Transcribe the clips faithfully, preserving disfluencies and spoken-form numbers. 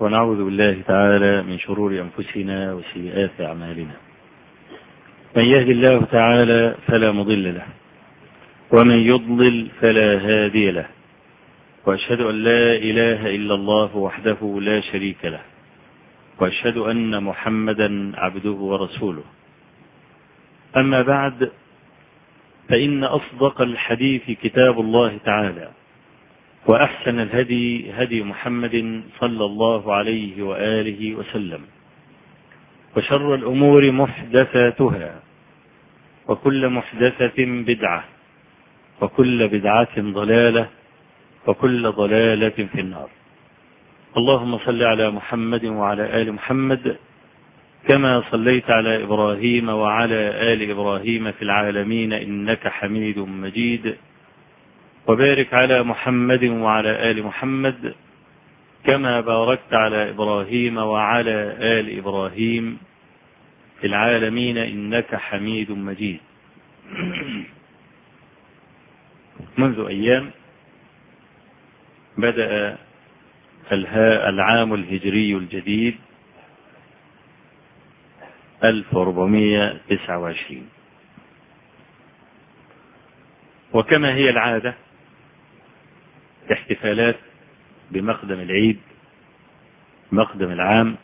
ونعوذ بالله تعالى من شرور أنفسنا وسيئات أعمالنا. من يهد الله تعالى فلا مضل له، ومن يضلل فلا هادي له، وأشهد أن لا إله إلا الله وحده لا شريك له، وأشهد أن محمدا عبده ورسوله. أما بعد، فإن أصدق الحديث كتاب الله تعالى، وأحسن الهدي هدي محمد صلى الله عليه وآله وسلم، وشر الأمور محدثاتها، وكل محدثة بدعة، وكل بدعة ضلالة، وكل ضلالة في النار. اللهم صل على محمد وعلى آل محمد كما صليت على إبراهيم وعلى آل إبراهيم في العالمين إنك حميد مجيد، وبارك على محمد وعلى آل محمد كما باركت على إبراهيم وعلى آل إبراهيم في العالمين إنك حميد مجيد. منذ أيام بدأ العام الهجري الجديد ألف وأربعمائة وتسعة وعشرين، وكما هي العادة احتفالات بمقدم العيد، مقدم العام،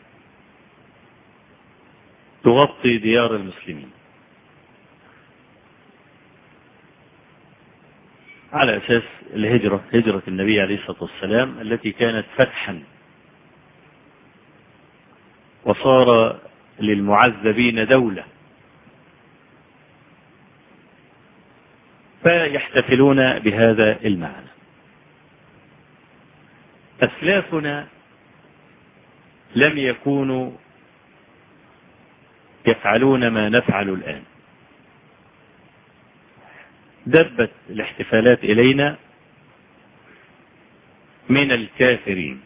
تغطي ديار المسلمين على أساس الهجرة، هجرة النبي عليه الصلاة والسلام التي كانت فتحا، وصار للمعذبين دولة، فيحتفلون بهذا المعنى. أسلافنا لم يكونوا يفعلون ما نفعل الآن. دبت الاحتفالات إلينا من الكافرين،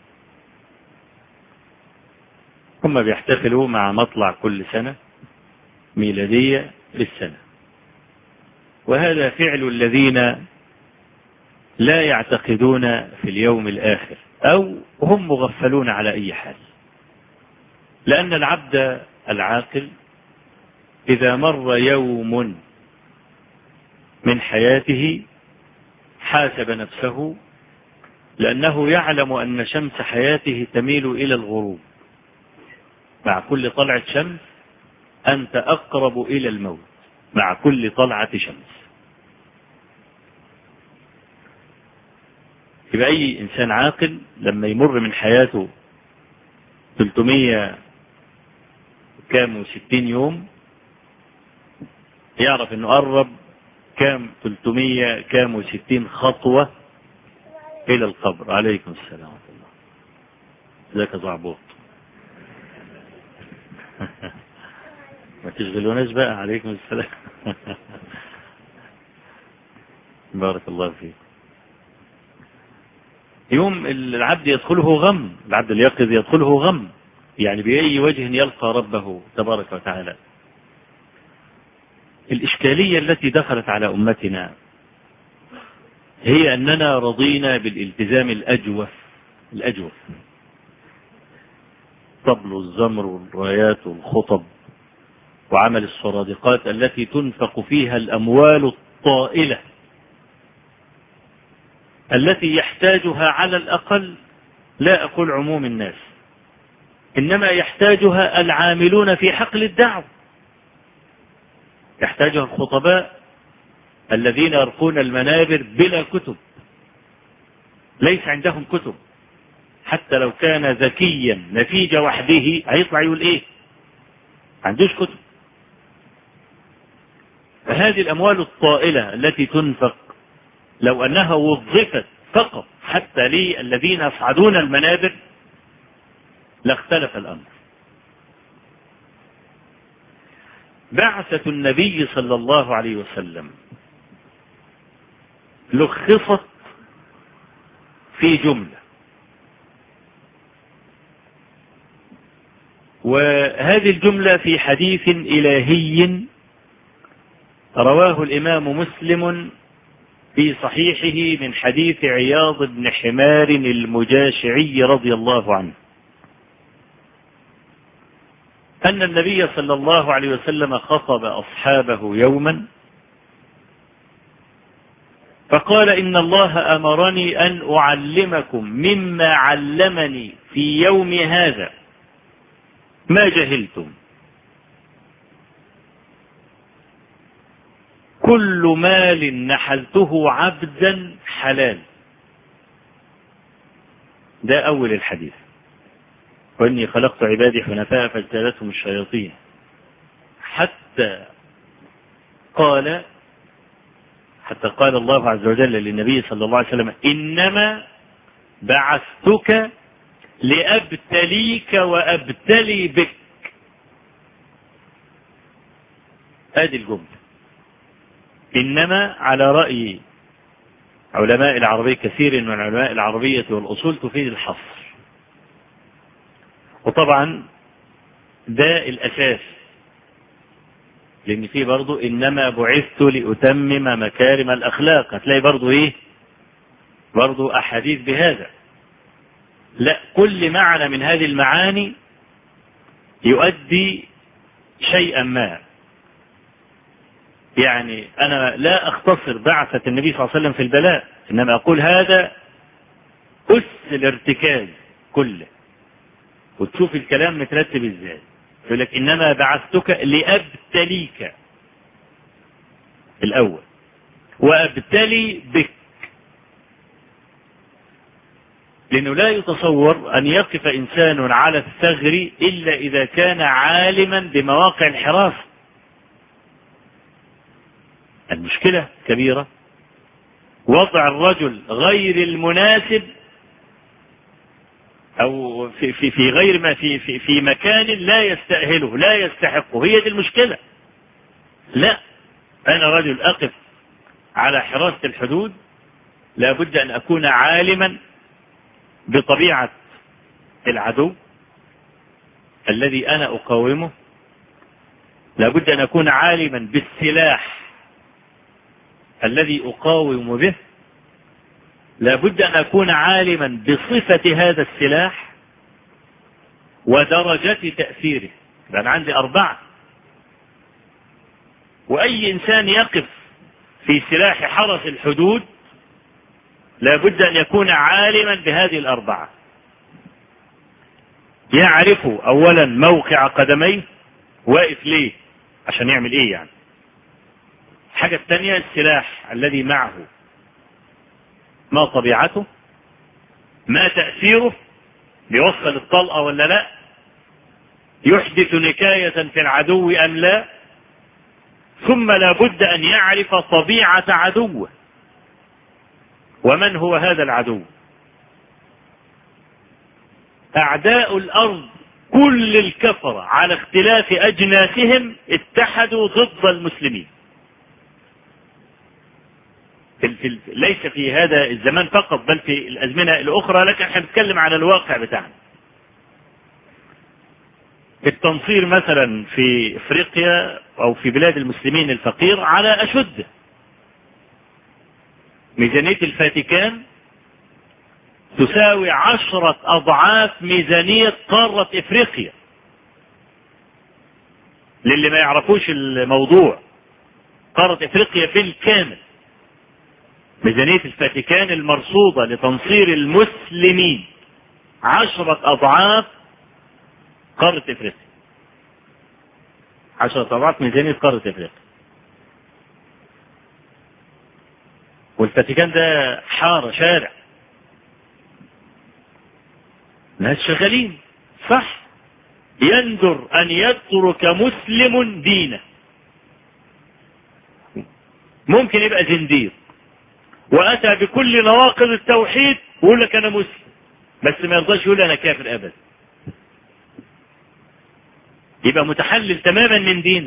هم بيحتفلوا مع مطلع كل سنة ميلادية للسنة، وهذا فعل الذين لا يعتقدون في اليوم الآخر أو هم مغفلون على أي حال، لأن العبد العاقل إذا مر يوم من حياته حاسب نفسه، لأنه يعلم أن شمس حياته تميل إلى الغروب. مع كل طلعة شمس أنت أقرب إلى الموت، مع كل طلعة شمس. يبقى أي إنسان عاقل لما يمر من حياته ثلاثمائة كام وستين يوم يعرف أنه قرب كام ثلاثمائة كام وستين خطوة إلى القبر. عليكم السلام ورحمة الله. ذاك زعبوط. ما تشغلوناش بقى. عليكم السلام. بارك الله فيك. يوم العبد يدخله غم، العبد اليقظ يدخله غم، يعني بأي وجه يلقى ربه تبارك وتعالى. الإشكالية التي دخلت على أمتنا هي أننا رضينا بالالتزام الأجوف الأجوف طبل الزمر والرايات والخطب وعمل السرادقات التي تنفق فيها الأموال الطائلة التي يحتاجها على الأقل، لا أقول عموم الناس، إنما يحتاجها العاملون في حقل الدعوة، يحتاجها الخطباء الذين يرقون المنابر بلا كتب، ليس عندهم كتب، حتى لو كان ذكيا نتيجة وحده هيطلع يقول ايه؟ عندوش كتب. فهذه الأموال الطائلة التي تنفق لو أنها وظفت فقط حتى للذين يصعدون المنابر لاختلف الأمر. بعثة النبي صلى الله عليه وسلم لخصت في جملة، وهذه الجملة في حديث إلهي رواه الإمام مسلم في صحيحه من حديث عياض بن حمار المجاشعي رضي الله عنه أن النبي صلى الله عليه وسلم خطب أصحابه يوما فقال إن الله أمرني أن أعلمكم مما علمني في يوم هذا ما جهلتم. كل مال نحلته عبدا حلال. ده أول الحديث. وإني خلقت عبادي حنفاء فاجتالتهم الشياطين حتى قال حتى قال الله عز وجل للنبي صلى الله عليه وسلم إنما بعثتك لأبتليك وأبتلي بك. هذه الجملة إنما على رأي علماء العربية كثير من علماء العربية والأصول تفيد الحصر، وطبعا ده الأساس، لأن فيه برضو إنما بعثت لأتمم مكارم الأخلاق، هتلاقي برضو إيه برضو أحاديث بهذا. لا، كل معنى من هذه المعاني يؤدي شيئا ما. يعني أنا لا أختصر بعثة النبي صلى الله عليه وسلم في البلاء، إنما أقول هذا أس الارتكاز كله، وتشوف الكلام مترتب إزاي. يقول لك إنما بعثتك لأبتليك الأول وأبتلي بك، لأنه لا يتصور أن يقف إنسان على الثغر إلا إذا كان عالما بمواقع الحراسة. المشكلة كبيرة، وضع الرجل غير المناسب أو في في في غير ما في في في مكان لا يستأهله لا يستحقه، هي دي المشكلة. لا، أنا رجل أقف على حراسة الحدود لابد أن أكون عالما بطبيعة العدو الذي أنا أقاومه، لابد أن أكون عالما بالسلاح الذي أقاوم به، لابد أن أكون عالما بصفة هذا السلاح ودرجة تأثيره. لأن عندي أربعة، وأي إنسان يقف في سلاح حرس الحدود لابد أن يكون عالما بهذه الأربعة. يعرف أولا موقع قدميه، واقف ليه عشان يعمل إيه يعني. الحاجة الثانية السلاح الذي معه، ما طبيعته، ما تأثيره، بيوصل الطلقة ولا لا، يحدث نكاية في العدو أم لا، ثم لابد أن يعرف طبيعة عدوه ومن هو هذا العدو. أعداء الأرض كل الكفرة على اختلاف أجناسهم اتحدوا ضد المسلمين، في ليس في هذا الزمان فقط بل في الأزمنة الأخرى، لكن احنا بنتكلم على الواقع بتاعنا. التنصير مثلا في افريقيا او في بلاد المسلمين الفقير على اشده. ميزانية الفاتيكان تساوي عشرة اضعاف ميزانية قارة افريقيا. للي ما يعرفوش الموضوع، قارة افريقيا بالكامل ميزانية الفاتيكان المرصودة لتنصير المسلمين عشرة اضعاف قارة افريقيا، عشرة اضعاف ميزانية قارة افريقيا. والفاتيكان ده حارة شارع، ناس شغالين صح، يندر ان يترك مسلم دينه. ممكن يبقى زنديق واتى بكل نواقض التوحيد ويقول لك انا مسلم، بس ما يرضاش يقول انا كافر ابدا، يبقى متحلل تماما من دينه،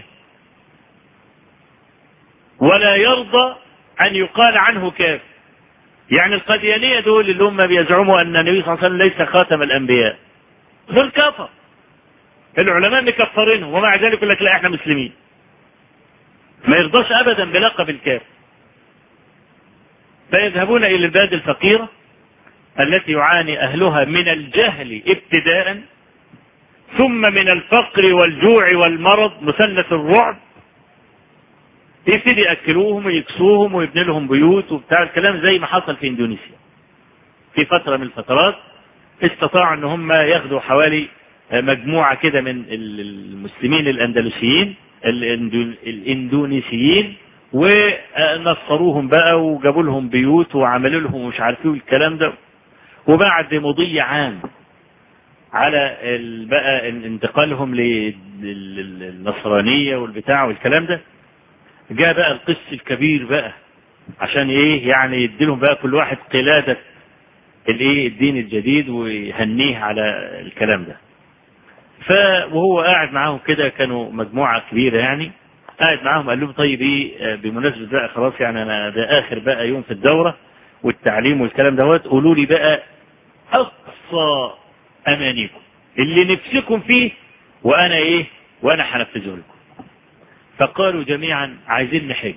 ولا يرضى ان يقال عنه كافر. يعني القاديانية دول اللي هم بيزعموا ان النبي صلى الله عليه وسلم ليس خاتم الانبياء، دول كفر، العلماء مكفرينهم، ومع ذلك يقول لك لا احنا مسلمين، ما يرضاش ابدا بلقب الكافر. فيذهبون الى البلاد الفقيرة التي يعاني اهلها من الجهل ابتداء، ثم من الفقر والجوع والمرض مثلث الرعب يبتدي يأكلوهم ويكسوهم ويبني لهم بيوت وبتاع الكلام، زي ما حصل في اندونيسيا في فترة من الفترات. استطاعوا ان هم ياخدوا حوالي مجموعة كده من المسلمين الاندلسيين الاندونيسيين ونصروهم بقى وجابوا لهم بيوت وعملوا لهم مش عارفين الكلام ده. وبعد مضي عام على بقى انتقالهم للنصرانية والبتاع والكلام ده، جاء بقى القس الكبير بقى عشان ايه يعني يديلهم بقى كل واحد قلادة الايه الدين الجديد ويهنيه على الكلام ده. فوهو قاعد معاهم كده، كانوا مجموعة كبيرة يعني، قاعد معاهم قال لهم طيب ايه بمناسبة بقى خلاص يعني انا ده اخر بقى يوم في الدورة والتعليم والكلام دوت، قولوا لي بقى اقصى امانيكم اللي نفسكم فيه وانا ايه وانا هنفذه لكم. فقالوا جميعا عايزين نحج.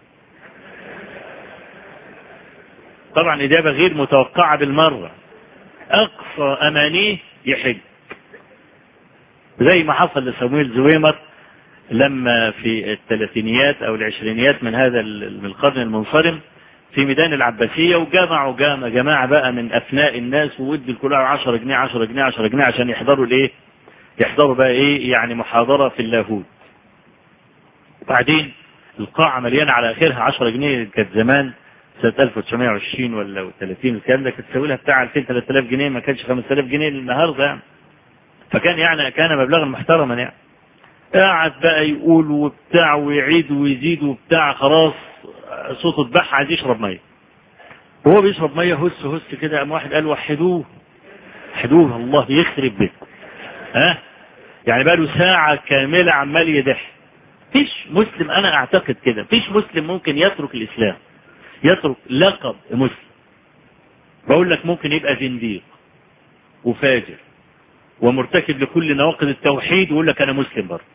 طبعا اجابة غير متوقعة بالمرة، اقصى امانيه يحج، زي ما حصل لصمويل زويمر لما في الثلاثينيات او العشرينيات من هذا القرن المنصرم في ميدان العباسية، وجمعوا جامع جماعة بقى من افناء الناس وودي الكل عشرة جنيه عشرة جنيه عشرة جنيه عشان يحضروا الايه يحضروا بقى ايه يعني محاضرة في اللاهوت. وبعدين القاعة مليانة على اخرها عشرة جنيه، كانت زمان سنة ألف وتسعمائة وعشرين ولا ثلاثين الكلام ده كانت تساوي لها بتاع ألفين ثلاثة آلاف جنيه، ما كانش خمسة آلاف جنيه النهارده يعني. فكان يعني كان مبلغا محترما يعني. قاعد بقى يقول وبتاع ويعيد ويزيد وبتاع، خلاص صوته اتبح، عايز يشرب ميه. وهو بيشرب ميه هس هس كده، قام واحد قال وحدوه وحدوه الله يخرب بيته. ها يعني بقى له ساعه كامله عمال يدح. فيش مسلم، انا اعتقد كده، فيش مسلم ممكن يترك الاسلام، يترك لقب مسلم. بقول لك ممكن يبقى زنديق وفاجر ومرتكب لكل نواقض التوحيد ويقول لك انا مسلم برضه.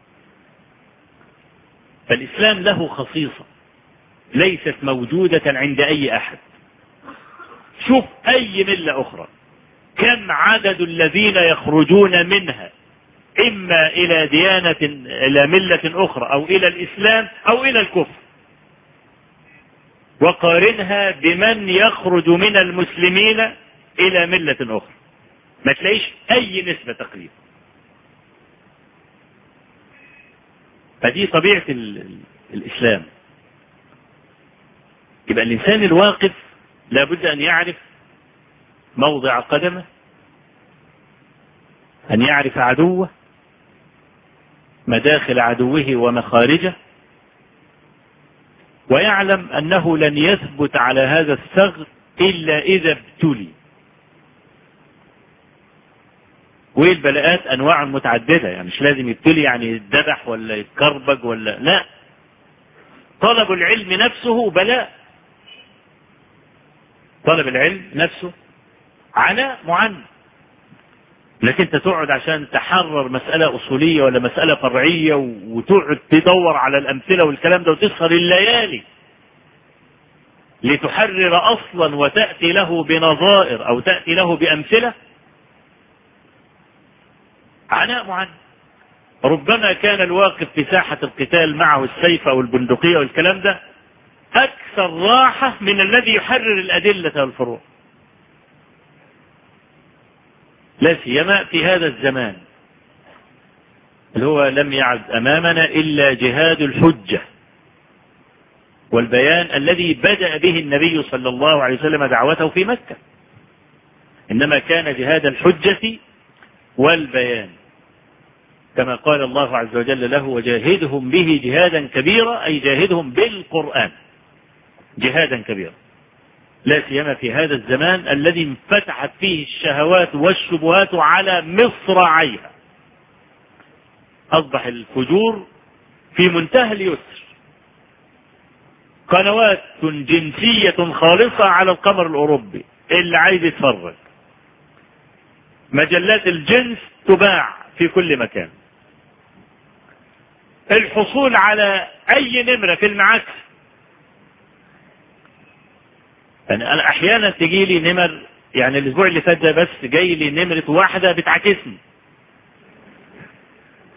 فالاسلام له خصيصة ليست موجودة عند اي احد. شوف اي ملة اخرى كم عدد الذين يخرجون منها اما الى ديانة الى ملة اخرى او الى الاسلام او الى الكفر، وقارنها بمن يخرج من المسلمين الى ملة اخرى، ما تلاقيش اي نسبة تقريبا. فدي طبيعة الاسلام. يبقى الانسان الواقف لابد ان يعرف موضع قدمه، ان يعرف عدوه، مداخل عدوه ومخارجه، ويعلم انه لن يثبت على هذا الثغر الا اذا ابتلي. والبلاءات انواع متعددة، يعني مش لازم يبتلي يعني يتذبح ولا يتكربج ولا لا. طلب العلم نفسه بلاء، طلب العلم نفسه عناء معن. لكن انت تقعد عشان تحرر مسألة اصولية ولا مسألة فرعية وتقعد تدور على الامثلة والكلام ده وتسهر الليالي لتحرر اصلا وتأتي له بنظائر او تأتي له بامثلة، عناء معن. ربما كان الواقف في ساحة القتال معه السيف او البندقية والكلام ده اكثر راحة من الذي يحرر الادلة والفروع، لا سيما في هذا الزمان اللي هو لم يعد امامنا الا جهاد الحجة والبيان الذي بدأ به النبي صلى الله عليه وسلم دعوته في مكة. انما كان جهاد الحجة والبيان كما قال الله عز وجل له وجاهدهم به جهادا كبيرا، اي جاهدهم بالقرآن جهادا كبيرا، لا سيما في هذا الزمان الذي انفتحت فيه الشهوات والشبهات على مصراعيها. اصبح الفجور في منتهى اليسر، قنوات جنسية خالصة على القمر الاوروبي اللي عايز يتفرج، مجلات الجنس تباع في كل مكان، الحصول على اي نمرة في المعاكس. يعني انا احيانا تجي لي نمر، يعني الاسبوع اللي فات ده بس جاي لي نمرة واحدة بتعاكسني،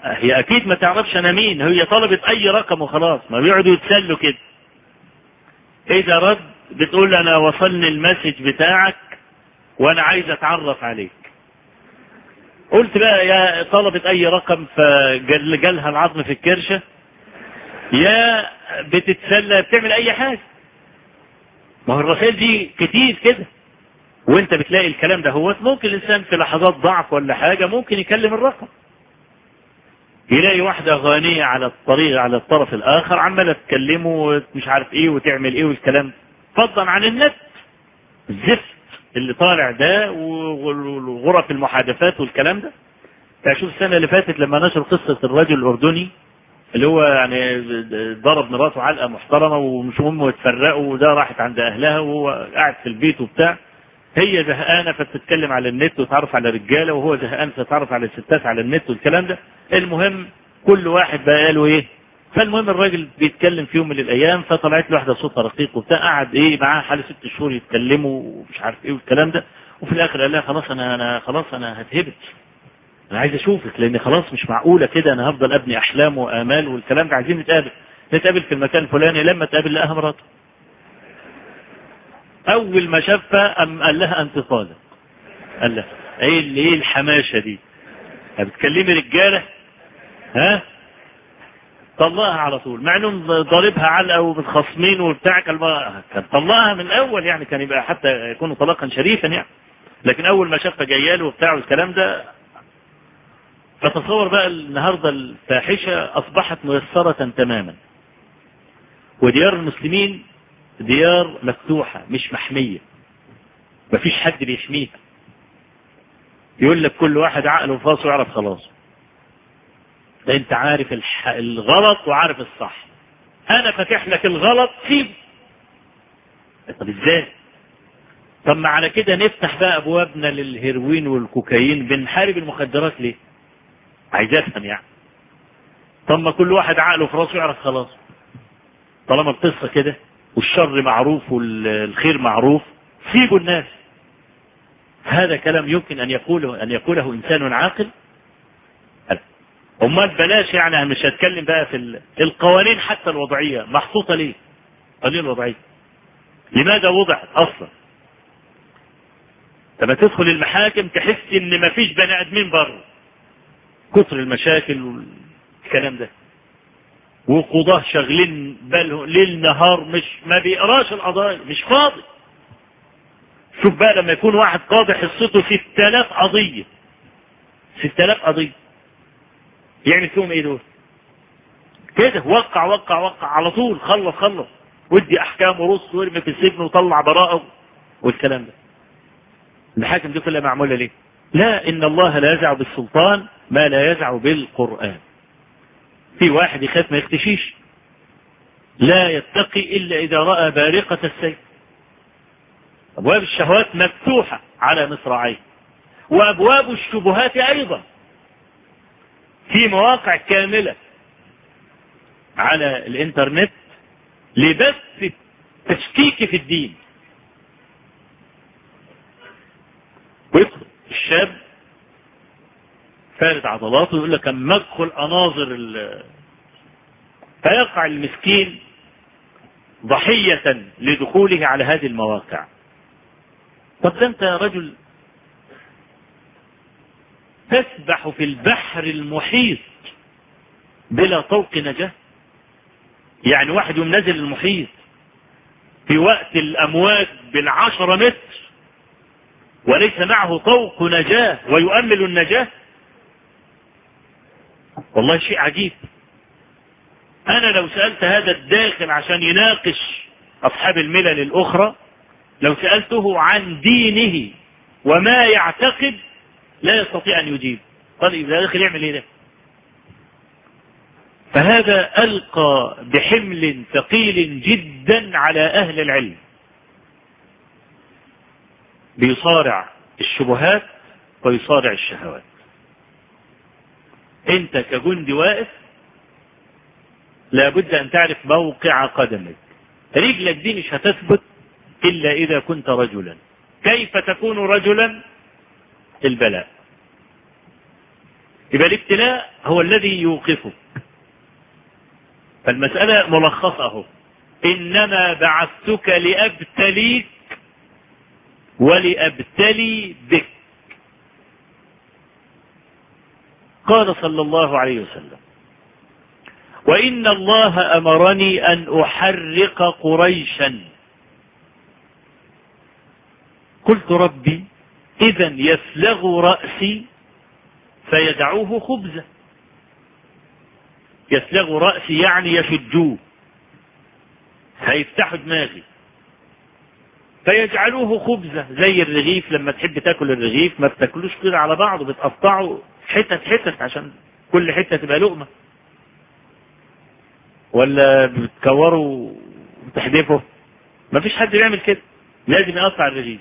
هي اكيد ما تعرفش انا مين، هي طلبت اي رقم وخلاص، ما بيقعدوا يتسلوا كده. اذا رد بتقول انا وصلني المسج بتاعك وانا عايز اتعرف عليك. قلت بقى يا طلبت اي رقم فجالها العظم في الكرشة، يا بتتسلى بتعمل اي حاجة. ما هو الرسائل دي كتير كده، وانت بتلاقي الكلام ده. هو ممكن الانسان في لحظات ضعف ولا حاجة ممكن يكلم الرقم، يلاقي واحدة غنية على الطريق على الطرف الاخر عمالة تكلمه مش عارف ايه وتعمل ايه والكلام، فضلا عن النت الزفت اللي طالع ده وغرف المحادثات والكلام ده. شوف السنة اللي فاتت لما نشر قصة الرجل الأردني اللي هو يعني ضرب مراته علقة محترمة ومش مهم واتفرقوا، وده راحت عند أهلها وهو قاعد في البيت وبتاع، هي زهقانة فتتكلم على النت وتعرف على رجالة، وهو زهقان فتعرف على الستات على النت والكلام ده. المهم كل واحد بقى قاله ايه. فالمهم الراجل بيتكلم في يوم من الأيام فطلعت له واحدة صوتها رقيق وبتاع، قعد ايه معاه حوالي ست شهور يتكلموا ومش عارف ايه والكلام ده. وفي الآخر قال لها خلاص أنا أنا خلاص أنا هتهبط، أنا عايز أشوفك لأن خلاص مش معقولة كده، أنا هفضل أبني أحلام وآمال والكلام ده، عايزين نتقابل نتقابل في المكان الفلاني. لما تقابل لقاها مراته، أول ما شافها أم قال لها أنت طالق. قال لها إيه اللي إيه الحماشة دي؟ بتكلمي رجالة ها؟ طلقها على طول، مع انهم ضاربها علقه ومتخاصمين وبتاع. كان طلقها من الاول يعني، كان يبقى حتى يكون طلاقا شريفا يعني، لكن اول ما شافها جايه له وبتاع والكلام ده. فتصور بقى النهارده الفاحشه اصبحت ميسره تماما، وديار المسلمين ديار مفتوحه مش محميه، مفيش حد بيحميها. يقول لك كل واحد عقله في راسه يعرف خلاص، ده انت عارف الح... الغلط وعارف الصح، انا فاتح لك الغلط سيبه. طب ازاي؟ طب ما على كده نفتح بقى ابوابنا للهيروين والكوكايين، بنحارب المخدرات ليه؟ عايز افهم يعني. طب ما كل واحد عقله في راسه يعرف خلاص، طالما القصه كده والشر معروف والخير معروف سيبوا الناس. هذا كلام يمكن ان يقوله ان يقوله انسان عاقل؟ امال بلاش يعني. انا مش هتكلم بقى في القوانين حتى الوضعيه محطوطه ليه؟ قوانين الوضعيه لماذا وضعت اصلا؟ لما تدخل المحاكم تحس ان مفيش بني ادمين بره، كثر المشاكل والكلام ده، وقضاه شغلين باله ليل نهار، مش ما بيقراش القضايا، مش فاضي. شوف بقى لما يكون واحد قاضي حصته ستة آلاف قضيه، ستة آلاف قضيه، يعمل فيهم ايه دول؟ كده وقع وقع وقع على طول، خلص خلص ودي احكام ورص وارمي في السجن وطلع براءه والكلام ده. المحاكم دي كلها معموله ليه؟ لا، ان الله لا يزع بالسلطان ما لا يزع بالقرآن. في واحد يخاف ما يختشيش، لا يتقي الا اذا راى بارقة السيف. ابواب الشهوات مفتوحة على مصراعيه، وابواب الشبهات ايضا في مواقع كاملة على الانترنت لبث التشكيك في الدين. ويدخل الشاب فارد عضلاته يقول لك اما ادخل اناظر ال... فيقع المسكين ضحية لدخوله على هذه المواقع. طب ده انت يا رجل تسبح في البحر المحيط بلا طوق نجاة. يعني واحد يوم نازل المحيط في وقت الامواج بالعشرة متر وليس معه طوق نجاة ويؤمل النجاة. والله شيء عجيب. انا لو سألت هذا الداخل عشان يناقش اصحاب الملل الاخرى، لو سألته عن دينه وما يعتقد لا يستطيع ان يجيب. قال اذا داخل يعمل ايه ده؟ فهذا القى بحمل ثقيل جدا على اهل العلم، بيصارع الشبهات ويصارع الشهوات. انت كجندي واقف لابد ان تعرف موقع قدمك. رجلك دي مش هتثبت الا اذا كنت رجلا. كيف تكون رجلا؟ البلاء. يبقى الابتلاء هو الذي يوقفه. فالمسألة ملخصة اهو، إنما بعثتك لأبتليك ولأبتلي بك. قال صلى الله عليه وسلم: وإن الله أمرني أن أحرق قريشا. قلت: ربي، إذن يسلغ رأسي فيدعوه خبزا. يسلغ رأسي يعني يشجوه، هيفتحوا دماغي، فيجعلوه خبزة زي الرغيف. لما تحب تاكل الرغيف ما بتاكلوش كده على بعضه، بتقطعه حتت حتت عشان كل حتة تبقى لقمة، ولا بتكوره وتحدفه؟ ما فيش حد بيعمل كده، لازم يقطع الرغيف.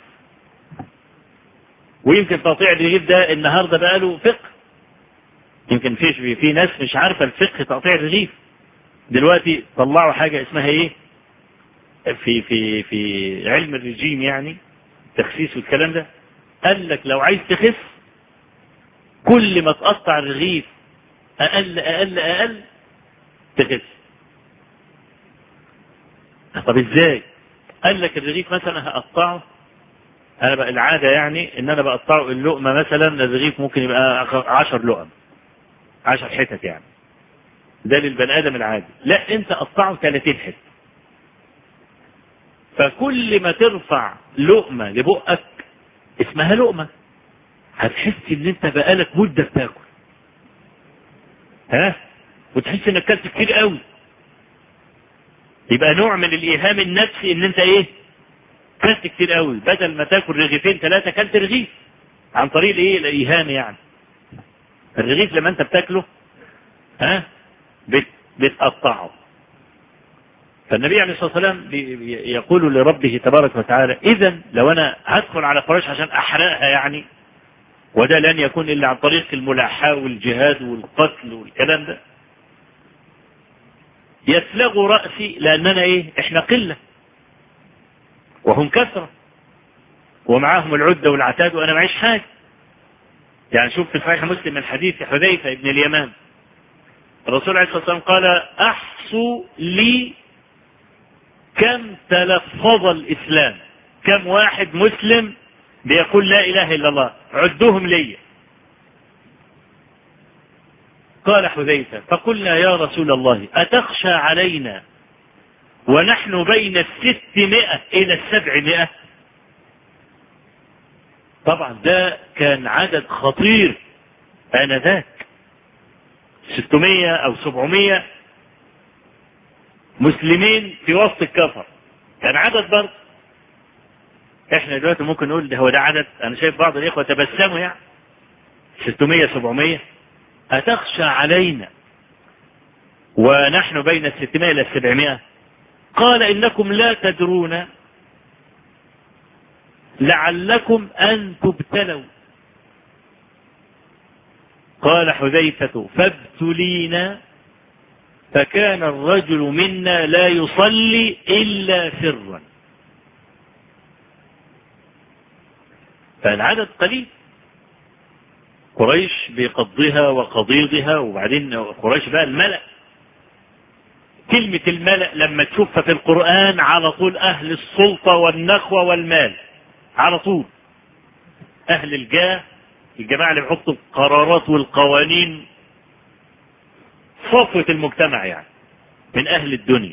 ويمكن تقطيع الرغيف ده النهارده بقى له فقه، يمكن فيش في ناس مش عارفة الفقه تقطيع الرغيف. دلوقتي طلعوا حاجة اسمها ايه في في في علم الرجيم، يعني تخسيس والكلام ده. قال لك لو عايز تخس كل ما تقطع الرغيف اقل اقل اقل تخس. طب ازاي؟ قال لك الرغيف مثلا هقطعه، انا بقى العاده يعني ان انا بقطعه اللقمه، مثلا الرغيف ممكن يبقى عشر لقم، عشر حتت يعني، ده للبني ادم العادي. لا، انت قطعه ثلاثين حته. فكل ما ترفع لقمه لبقك اسمها لقمه، هتحس ان انت بقالك مده بتاكل، ها، وتحس انك كلت كتير قوي. يبقى نوع من الايهام النفسي ان انت ايه، كلت كتير قوي، بدل ما تاكل رغيفين ثلاثه كلت رغيف، عن طريق الايه، الايهام. يعني الرغيف لما انت بتاكله ها بت بتقطعه. فالنبي عليه الصلاه والسلام يقول لربه تبارك وتعالى: اذا لو انا هدخل على قريش عشان احرقها يعني، وده لن يكون الا عن طريق الملاحاه والجهاد والقتل والكلام ده، يسلغ رأسي، لأننا إيه؟ إحنا قلة وهم كثرة ومعاهم العدة والعتاد وأنا معيش حاجة. يعني شوف في صحيح مسلم من حديث حذيفة بن اليمان، الرسول عليه الصلاة والسلام قال: أحصوا لي كم تلفظ الإسلام، كم واحد مسلم بيقول لا إله إلا الله، عدوهم لي. قال حذيفة: فقلنا يا رسول الله أتخشى علينا ونحن بين الستمائة إلى السبعمائة؟ طبعا ده كان عدد خطير آنذاك، ستمائة أو سبعمائة مسلمين في وسط الكفر، كان عدد برضه. احنا دلوقتي ممكن نقول ده هو ده عدد، انا شايف بعض الاخوة تبسموا يعني، ستمائة سبعمائة. أتخشى علينا ونحن بين الستمائة إلى السبعمائة؟ قال: إنكم لا تدرون لعلكم أن تبتلوا. قال حذيفة: فابتلينا، فكان الرجل منا لا يصلي إلا سرا. فالعدد قليل، قريش بقضها وقضيضها، وبعدين قريش بقى الملأ. كلمة الملأ لما تشوفها في القرآن على طول أهل السلطة والنخوة والمال، على طول أهل الجاه، الجماعة اللي بيحطوا القرارات والقوانين، صفوة المجتمع يعني، من أهل الدنيا.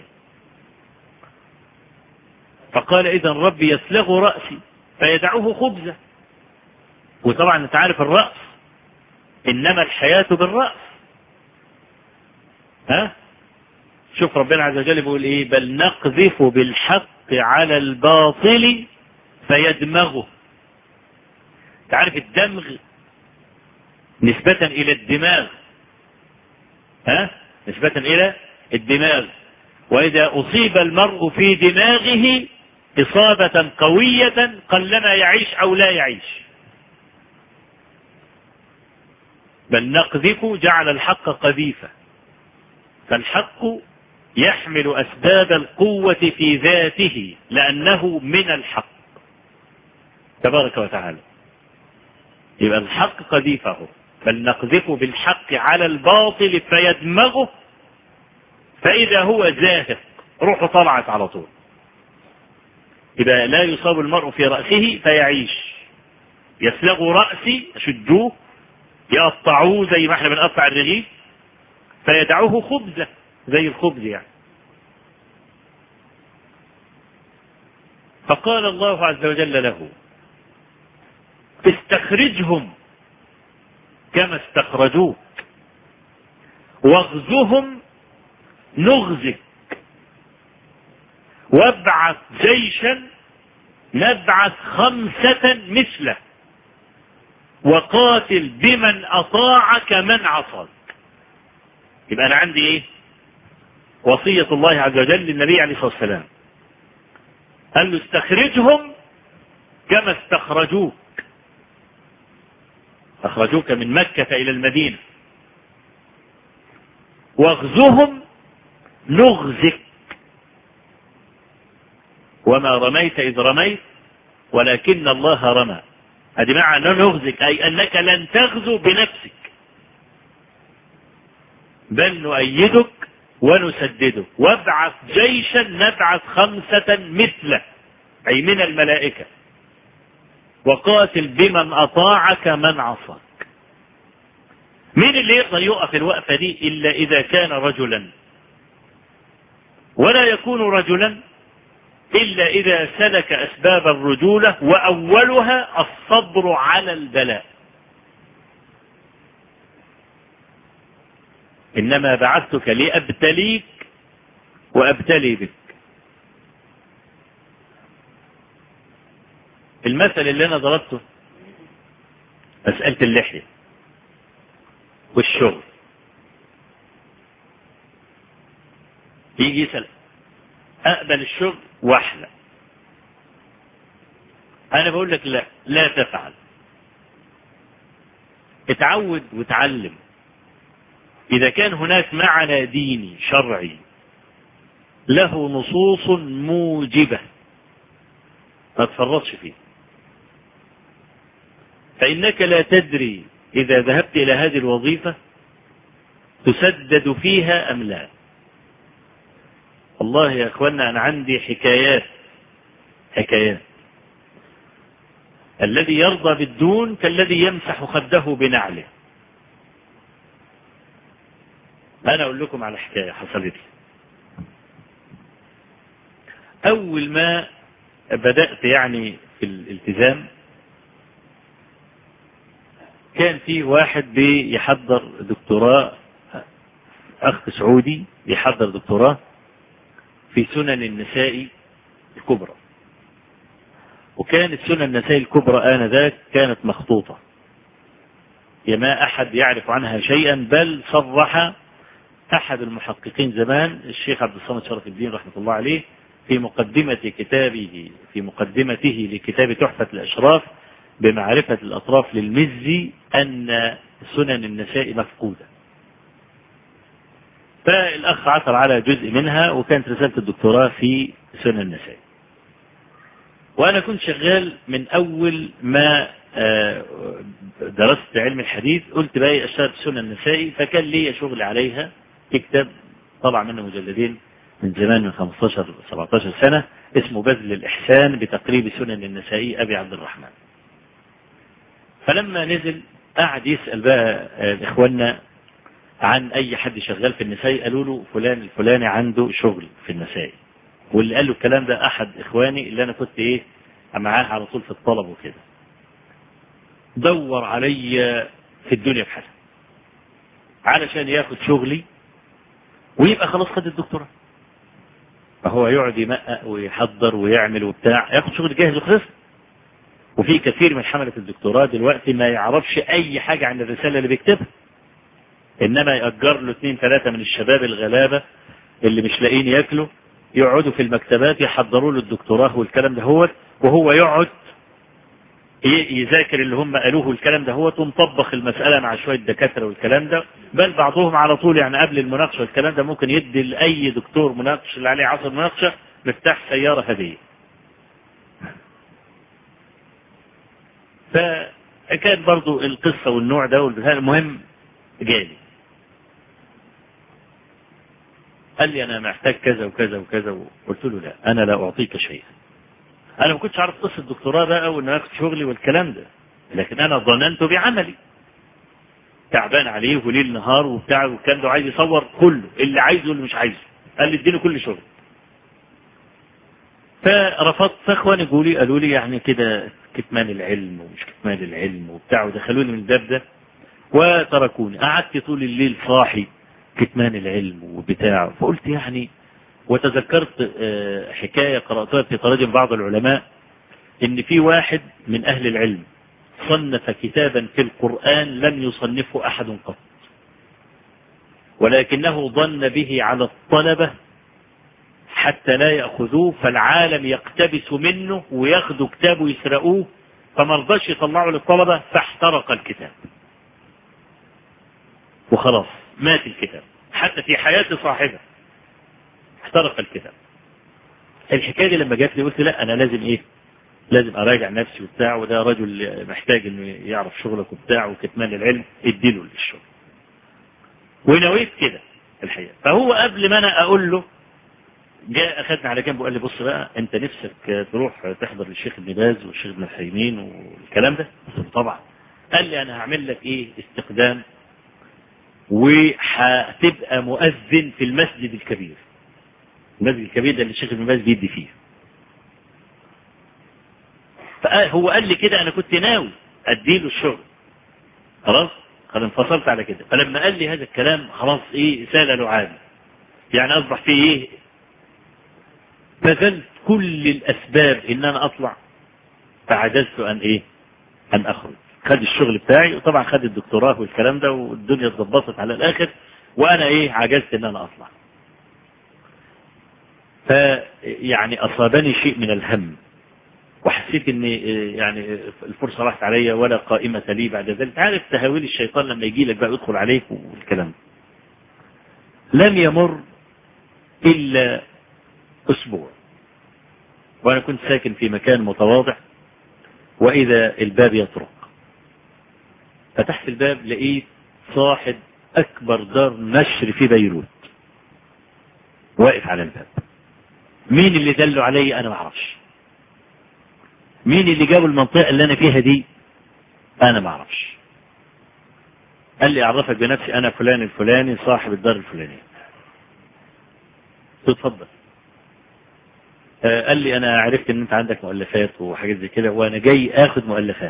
فقال: إذا ربي يسلغ رأسي فيدعوه خبزة. وطبعا انت عارف الرأس، إنما الحياة بالرأس. ها؟ شوف ربنا عز وجل بيقول إيه: بل نقذف بالحق على الباطل فيدمغه. تعرف الدمغ نسبة إلى الدماغ، ها؟ نسبة إلى الدماغ. وإذا أصيب المرء في دماغه إصابة قوية قلما يعيش أو لا يعيش. بل نقذف جعل الحق قذيفة، فالحق يحمل أسباب القوة في ذاته لأنه من الحق تبارك وتعالى. يبقى الحق قذيفه. بل نقذف بالحق على الباطل فيدمغه فإذا هو زاهق روحه طلعت على طول. إذا لا يصاب المرء في رأسه فيعيش. يسلغوا رأسي يشدوه يقطعوه زي ما احنا بنقطع الرغيف فيدعوه خبزة زي الخبز يعني. فقال الله عز وجل له استخرجهم كما استخرجوك واغزهم نغزك وابعث جيشا نبعث خمسة مثله وقاتل بمن أطاعك من عصاك. يبقى أنا عندي إيه؟ وصية الله عز وجل للنبي عليه الصلاة والسلام قال له استخرجهم كما استخرجوك، أخرجوك من مكة إلى المدينة، واغزهم نغزك وما رميت إذ رميت ولكن الله رمى. هذه معنى نغزك أي أنك لن تغزو بنفسك بل نؤيدك ونسددك وابعث جيشا نبعث خمسة مثله أي من الملائكة وقاتل بمن أطاعك من عصاك. مين اللي يقدر يقف الوقفة دي إلا إذا كان رجلا، ولا يكون رجلا إلا إذا سلك أسباب الرجولة وأولها الصبر على البلاء. إنما بعثتك لأبتليك وأبتلي بك. المثل اللي أنا ضربته مسألة اللحية والشغل. يجي يسأل أقبل الشغل واحلى، أنا بقول لك لا لا تفعل، اتعود وتعلم. إذا كان هناك معنى ديني شرعي له نصوص موجبة ما تفرطش فيه، فإنك لا تدري إذا ذهبت إلى هذه الوظيفة تسدد فيها أم لا. والله يا أخوانا أنا عندي حكايات حكايات. الذي يرضى بالدون كالذي يمسح خده بنعله. أنا أقول لكم على حكاية حصلت لي. أول ما بدأت يعني في الالتزام كان في واحد بيحضر دكتوراه، أخ سعودي يحضر دكتوراه في سنن النساء الكبرى، وكانت سنن النساء الكبرى آنذاك كانت مخطوطة ما أحد يعرف عنها شيئا، بل صرح أحد المحققين زمان الشيخ عبد الصمد شرف الدين رحمة الله عليه في مقدمة كتابه في مقدمته لكتاب تحفة الأشراف بمعرفة الأطراف للمزي أن سنن النساء مفقودة. فالأخ عثر على جزء منها وكانت رسالة الدكتوراه في سنن النساء. وأنا كنت شغال من أول ما درست علم الحديث قلت بقى أشتغل في سنن النساء، فكان لي شغل عليها في كتاب طبع منه مجلدين من زمان من خمستاشر سبعتاشر سنة اسمه بذل الإحسان بتقريب سنن النسائي أبي عبد الرحمن. فلما نزل قعد يسأل بقى إخواننا عن أي حد شغال في النساء، قالوا له فلان الفلاني عنده شغل في النساء. واللي قال له الكلام ده أحد إخواني اللي أنا كنت إيه معاه على طول في الطلب وكده. دور علي في الدنيا بحالها علشان ياخد شغلي ويبقى خلاص خد الدكتوراه، فهو يقعد يمقق ويحضر ويعمل وبتاع ياخد شغل جاهز وخلص. وفي كثير من حملة الدكتوراه دلوقتي ما يعرفش أي حاجة عن الرسالة اللي بيكتبها، إنما يأجر له اثنين ثلاثة من الشباب الغلابة اللي مش لاقين ياكلوا يقعدوا في المكتبات يحضروا له الدكتوراه والكلام ده هو، وهو يقعد يذاكر اللي هم قالوه الكلام ده هو، ونطبخ المسألة مع شوية دكاترة والكلام ده. بل بعضهم على طول يعني قبل المناقشة والكلام ده ممكن يدي لأي دكتور مناقش اللي عليه عصر مناقشة مفتاح سيارة هدية. كان برضو القصة والنوع ده والبتاع. المهم جالي قال لي أنا محتاج كذا وكذا وكذا، وقلت له لا أنا لا أعطيك شيئا. أنا ما كنتش عارف قصة الدكتوراه بقى وإن أنا أخد شغلي والكلام ده، لكن أنا ظننت بعملي تعبان عليه وليل نهار وبتاع، وكان ده عايز يصور كله اللي عايزه واللي مش عايزه. قال لي اديني كل شغل. فرفضت. فاخواني قالوا لي قالوا لي يعني كده كتمان العلم ومش كتمان العلم وبتاع، ودخلوني من الباب ده وتركوني. قعدت طول الليل صاحي كتمان العلم وبتاع. فقلت يعني، وتذكرت حكاية قرأتها في تراجم بعض العلماء ان في واحد من اهل العلم صنف كتابا في القرآن لم يصنفه احد قط، ولكنه ظن به على الطلبة حتى لا يأخذوه، فالعالم يقتبس منه وياخذوا كتابه يسرقوه، فما رضاش يطلعوا للطلبة فاحترق الكتاب وخلاص مات الكتاب. حتى في حياة صاحبه احترق الكتاب. الحكاية دي لما جات لي قلت لا أنا لازم إيه لازم أراجع نفسي وبتاع، وده رجل محتاج إنه يعرف شغلك وبتاع وكتمان العلم اديله للشغل. ونويت كده الحقيقة. فهو قبل ما أنا أقول له جاء أخذنا على جنب وقال لي بص بقى أنت نفسك تروح تحضر للشيخ ابن باز والشيخ ابن الحيمين والكلام ده؟ طبعا. قال لي أنا هعمل لك إيه استقدام وهتبقى مؤذن في المسجد الكبير. المسجد الكبير ده اللي الشيخ ابن باز بيدي فيه. فهو قال لي كده أنا كنت ناوي أديله الشغل خلاص، قد انفصلت على كده. فلما قال لي هذا الكلام خلاص إيه سال لعابي، يعني أصبح فيه إيه بذلت كل الأسباب إن أنا أطلع، فعجزت أن إيه أن أخرج. خد الشغل بتاعي وطبعا خد الدكتوراه والكلام ده والدنيا اتظبطت على الآخر، وأنا إيه عجزت إن أنا أطلع. فيعني أصابني شيء من الهم، وحسيت إن يعني الفرصة راحت عليا ولا قائمة لي بعد ذلك. عارف تهاويل الشيطان لما يجي لك بقى يدخل عليك والكلام ده. لم يمر إلا أسبوع وأنا كنت ساكن في مكان متواضع، وإذا الباب يطرق. فتحت الباب لقيت صاحب أكبر دار نشر في بيروت واقف على الباب. مين اللي دله علي أنا ما أعرفش، مين اللي جابوا المنطقة اللي أنا فيها دي أنا ما أعرفش. قال لي أعرفك بنفسي أنا فلان الفلاني صاحب الدار الفلانية. تتفضل. قال لي أنا عرفت إن أنت عندك مؤلفات وحاجات زي كده، وأنا جاي آخد مؤلفات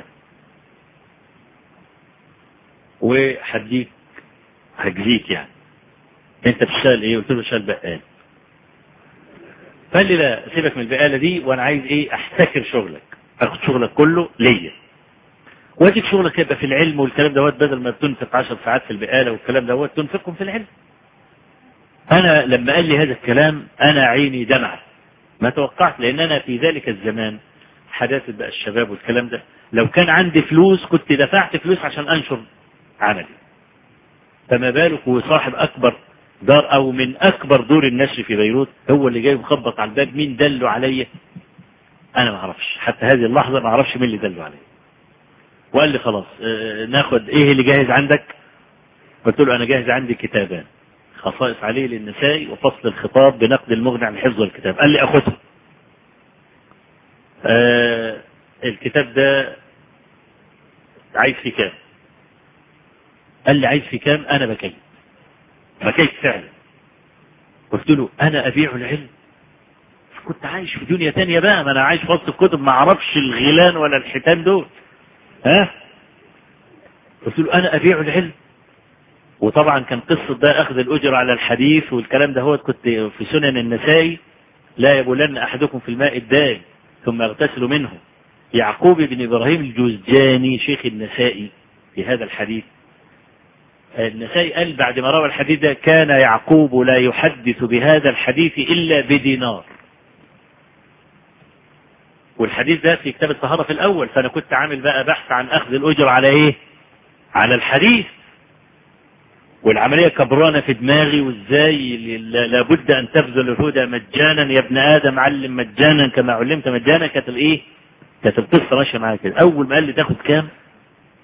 وحديك هجزيك. يعني أنت بتشتغل إيه؟ قلت له بشتغل بقال. قال لي لا سيبك من البقالة دي، وأنا عايز إيه أحتكر شغلك، أخد شغلك كله ليا وأديك شغلك يبقى في العلم والكلام دوت، بدل ما تنفق عشر ساعات في البقالة والكلام دوت تنفقهم في العلم. أنا لما قال لي هذا الكلام أنا عيني دمعت، ما توقعت، لأن أنا في ذلك الزمان حداثة بقى الشباب والكلام ده، لو كان عندي فلوس كنت دفعت فلوس عشان أنشر عملي. فما بالك وصاحب أكبر دار أو من أكبر دور النشر في بيروت هو اللي جاي مخبط على الباب. مين دله عليا أنا ما أعرفش، حتى هذه اللحظة ما أعرفش مين اللي دله عليا. وقال لي خلاص اه ناخد إيه اللي جاهز عندك؟ قلت له أنا جاهز عندي كتابان، خصائص عليه للنساء وفصل الخطاب بنقد المغني عن حفظ الكتاب. قال لي أخذه. آه الكتاب ده عايز في كام؟ قال لي عايز في كام؟ أنا بكيت بكيت فعلا. قلت له أنا أبيع العلم؟ كنت عايش في دنيا تانية بقى، ما أنا عايش في وسط الكتب ما أعرفش الغيلان ولا الحيتان دول. ها قلت له أنا أبيع العلم. وطبعا كان قصة ده أخذ الأجر على الحديث والكلام ده. هو كنت في سنن النسائي لا يبولن أحدكم في الماء الدائم ثم يغتسل منه. يعقوب بن إبراهيم الجوزجاني شيخ النسائي في هذا الحديث، النسائي قال بعد ما روى الحديث ده كان يعقوب لا يحدث بهذا الحديث إلا بدينار. والحديث ده في كتاب الطهارة في الأول. فأنا كنت عامل بقى بحث عن أخذ الأجر على إيه؟ على الحديث. والعملية كبرانة في دماغي، وإزاي لابد أن تبذل الهدى مجانا يا ابن آدم علم مجانا كما علمت مجانا. كانت الإيه؟ كانت القصة ماشية معايا كده. أول ما قال لي تاخد كام؟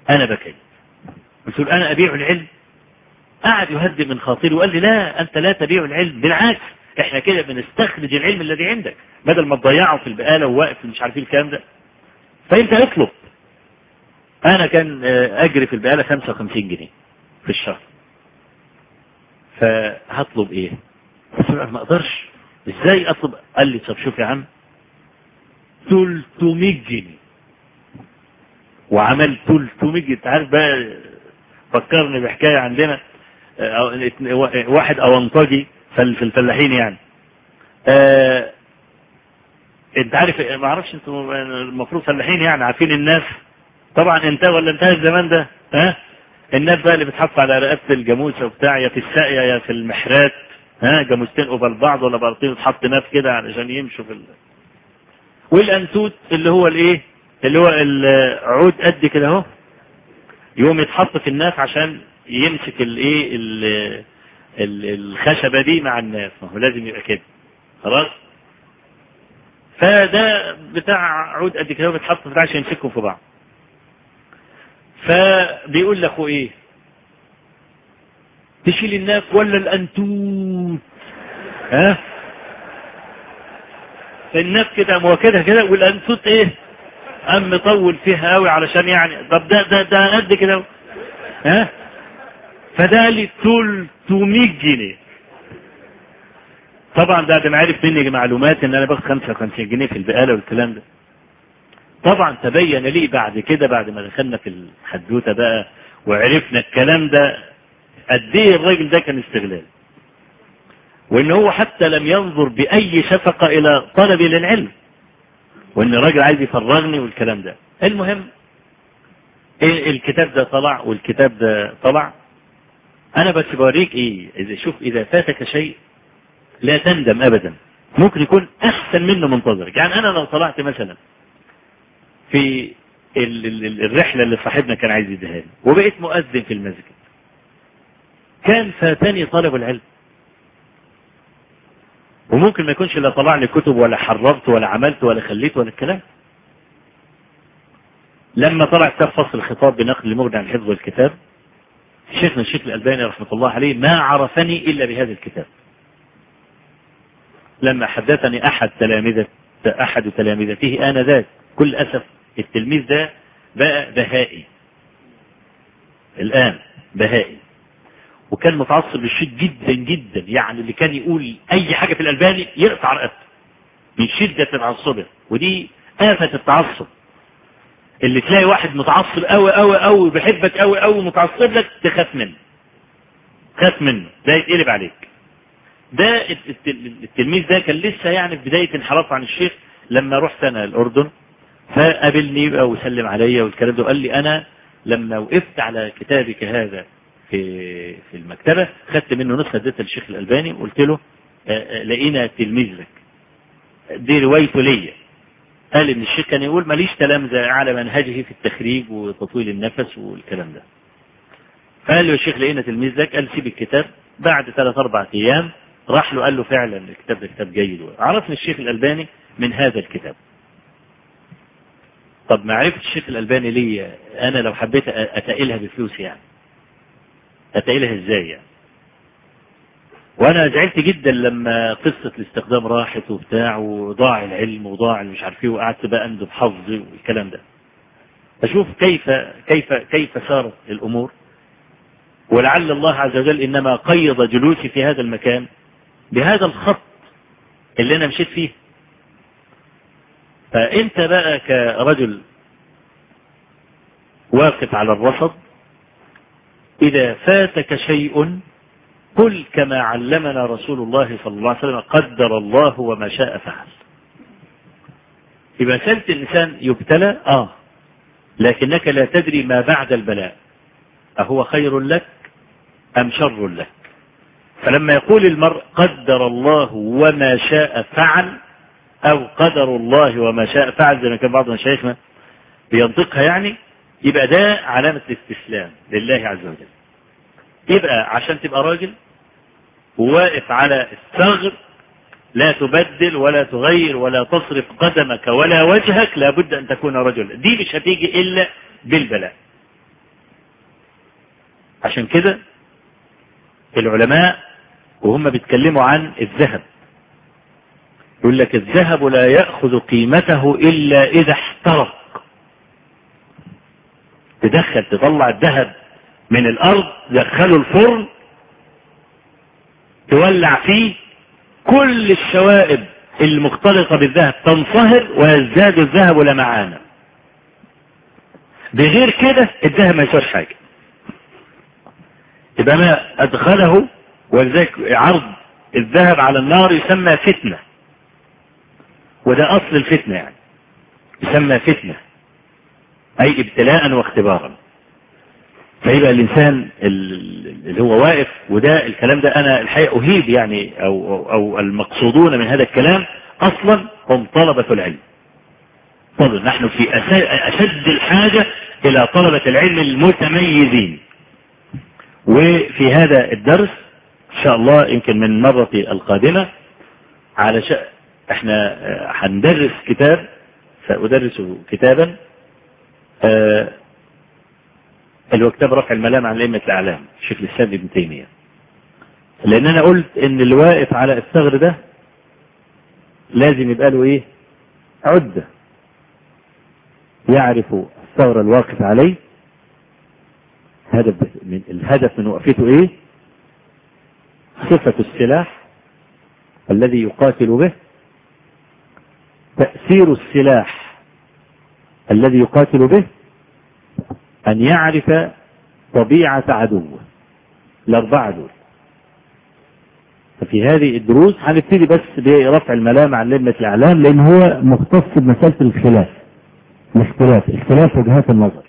أنا بكيت. قلت له أنا أبيع العلم؟ قعد يهدي من خاطري وقال لي لا أنت لا تبيع العلم، بالعكس احنا كده بنستخرج العلم الذي عندك بدل ما تضيعه في البقالة وواقف مش عارفين الكلام ده، فأنت اطلب. أنا كان أجري في البقالة خمسة وخمسين جنيه في الشهر، فهطلب إيه؟ قلت له ما أقدرش، إزاي أطلب؟ قال لي طب شوف يا عم ثلاثمائة جنيه، وعمل ثلاثمائة جنيه. عارف بقى فكرني بحكاية عندنا واحد أونطاجي في الفلاحين يعني. اه انت عارف ما اعرفش انتوا المفروض فلاحين يعني عارفين الناس طبعا، انت ولا انتهى الزمان ده ها؟ الناس بقى اللي بتحط على رقبه الجاموسه وبتاع يا في الساقيه يا في المحرات، ها جاموستين قبل بعض ولا بارتين تحط ناس كده علشان يمشوا في ال... والانتوت اللي هو الايه اللي هو العود قد كده اهو، يوم يتحط في الناس عشان يمسك الايه الخشبه دي مع الناس، ما هو لازم يبقى كده خلاص. فده بتاع عود قد كده بيتحط بتاع عشان يمسكهم في بعض. فبيقول لاخوه ايه تشيل الناف ولا الانتوت؟ ها الناف كده مواكدها كده والانتوت ايه ام مطول فيها قوي علشان يعني طب ده ده ده قد كده ها. فده لي ثلاثمائة جنيه. طبعا ده ده عارف مني معلومات ان انا باخد خمسة وخمسين جنيه في البقاله والكلام ده. طبعا تبين لي بعد كده بعد ما دخلنا في الحدوته بقى وعرفنا الكلام ده قد ايه الراجل ده كان استغلال، وان هو حتى لم ينظر باي شفقه الى طلبي للعلم، وان الراجل عايز يفرغني والكلام ده. المهم الكتاب ده طلع والكتاب ده طلع. انا بس بوريك ايه، اذا شوف اذا فاتك شيء لا تندم ابدا، ممكن يكون احسن منه منتظرك. يعني انا لو طلعت مثلا في الرحله اللي صاحبنا كان عايز يديها لي وبقيت مؤذن في المسجد، كان فاتني طلب العلم، وممكن ما يكونش لا طلع لي كتب ولا حررت ولا عملت ولا خليت ولا الكلام. لما طلع كتاب فصل الخطاب بنقل المغني عن حفظ الكتاب، شيخنا الشيخ الألباني رحمه الله عليه ما عرفني إلا بهذا الكتاب. لما حدثني أحد تلامذة أحد تلامذته آنذاك، كل أسف التلميذ ده بقى بهائي الآن، بهائي، وكان متعصب للشيء جدا جدا، يعني اللي كان يقول أي حاجة في الألباني يقطع رقبته من شدة تعصبه. ودي آفة التعصب، اللي تلاقي واحد متعصب قوي قوي قوي بيحبك قوي قوي متعصب لك تخاف منه، خاف منه ده يتقلب عليك. ده التلميذ ده كان لسه يعني في بداية انحراف عن الشيخ. لما رحت انا الاردن فقابلني بقى وسلم عليا والكلام ده، وقال لي انا لما وقفت على كتابك هذا في في المكتبة خدت منه نسخة اديتها للشيخ الألباني وقلت له لقينا تلميذ لك، دي روايته ليا. قال ان الشيخ كان يقول ماليش تلامذة على منهجه في التخريج وتطويل النفس والكلام ده. فقال له الشيخ لقينا تلميذ لك، قال سيب الكتاب. بعد ثلاث اربع ايام راح له قال له فعلا الكتاب ده كتاب جيد. عرفني الشيخ الألباني من هذا الكتاب. طب معرفة الشيخ الألباني ليه انا لو حبيت اتقلها بفلوس يعني اتقلها ازاي يعني؟ وانا زعلت جدا لما قصة الاستخدام راحت وبتاع وضاع العلم وضاع مش عارف ايه، وقعدت بقى اندب حظي والكلام ده. اشوف كيف كيف كيف سارت الامور، ولعل الله عز وجل انما قيض جلوسي في هذا المكان بهذا الخط اللي انا مشيت فيه. فانت بقى كرجل واقف على الرصد، اذا فاتك شيء قل كما علمنا رسول الله صلى الله عليه وسلم قدر الله وما شاء فعل. يبقى مسألة الإنسان يبتلى آه لكنك لا تدري ما بعد البلاء أهو خير لك أم شر لك. فلما يقول المرء قدر الله وما شاء فعل أو قدر الله وما شاء فعل زي ما كان بعض مشايخنا بينطقها، يعني يبقى ده علامة الاستسلام لله عز وجل. يبقى عشان تبقى راجل وواقف على الثغر لا تبدل ولا تغير ولا تصرف قدمك ولا وجهك، لابد أن تكون رجلا. دي مش هتيجي إلا بالبلاء. عشان كده العلماء وهم بيتكلموا عن الذهب يقول لك الذهب لا يأخذ قيمته إلا إذا احترق. تدخل تطلع الذهب من الأرض، دخله الفرن، تولع فيه، كل الشوائب المختلطة بالذهب تنصهر ويزداد الذهب لمعانا. بغير كده الذهب ما يسواش حاجة. يبقى ما أدخله، ولذلك عرض الذهب على النار يسمى فتنة، وده أصل الفتنة، يعني يسمى فتنة أي ابتلاء واختبارا. فيبقى الإنسان اللي هو واقف، وده الكلام ده أنا الحقيقة أهيب يعني أو, أو, أو المقصودون من هذا الكلام أصلا هم طلبة العلم. طبعا نحن في أشد الحاجة إلى طلبة العلم المتميزين. وفي هذا الدرس إن شاء الله يمكن من مرة القادمة على شأن احنا هندرس كتاب، سأدرس كتابا آه اللي هو كتاب رفع الملام عن أئمة الأعلام شيخ الإسلام ابن تيمية. لأن أنا قلت إن اللي واقف على الثغر ده لازم يبقى له إيه؟ عدة، يعرف الثغر الواقف عليه، هدف من الهدف من وقفته إيه؟ صفة السلاح الذي يقاتل به، تأثير السلاح الذي يقاتل به، أن يعرف طبيعة عدوه. الأربعة دول. ففي هذه الدروس هنبتدي بس برفع الملام عن أئمة الأعلام، لأن هو مختص بمسألة الخلاف، الاختلاف، اختلاف وجهات النظر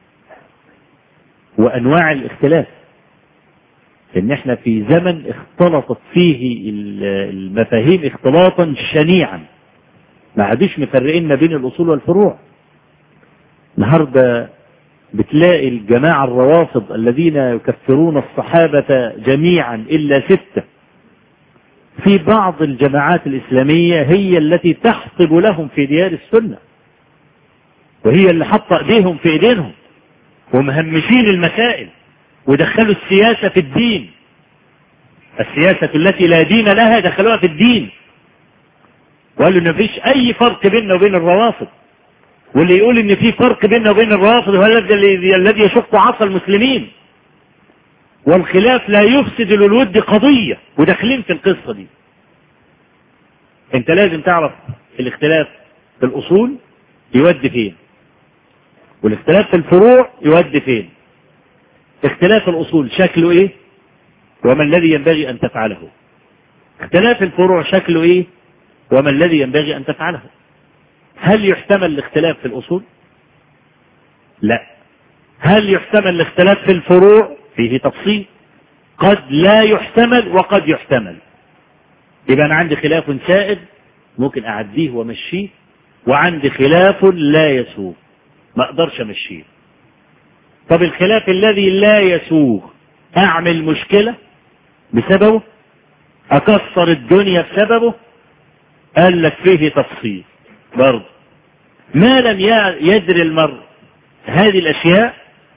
وأنواع الاختلاف. إن احنا في زمن اختلطت فيه المفاهيم اختلاطا شنيعا، ما عادش مفرقين ما بين الأصول والفروع. النهارده بتلاقي الجماعة الروافض الذين يكفرون الصحابة جميعا إلا ستة، في بعض الجماعات الإسلامية هي التي تحطب لهم في ديار السنة، وهي اللي حط ايديهم في ايدينهم ومهمشين المسائل ودخلوا السياسة في الدين. السياسة التي لا دين لها دخلوها في الدين، وقالوا ان مفيش اي فرق بيننا وبين الروافض، واللي يقول ان في فرق بيننا وبين الروافض هو الذي يشق عصا المسلمين، والخلاف لا يفسد للود قضية، وداخلين في القصة دي. انت لازم تعرف الاختلاف في الاصول يودي فين، والاختلاف في الفروع يودي فين. اختلاف الاصول شكله ايه وما الذي ينبغي ان تفعله، اختلاف الفروع شكله ايه وما الذي ينبغي ان تفعله. هل يحتمل الاختلاف في الاصول؟ لا. هل يحتمل الاختلاف في الفروع؟ فيه تفصيل، قد لا يحتمل وقد يحتمل. يبقى انا عندي خلاف سائد ممكن اعديه وامشيه، وعندي خلاف لا يسوغ ما اقدرش امشيه. طب الخلاف الذي لا يسوغ اعمل مشكلة بسببه، اكسر الدنيا بسببه، قال لك فيه تفصيل برضه. ما لم يدري المرء هذه الاشياء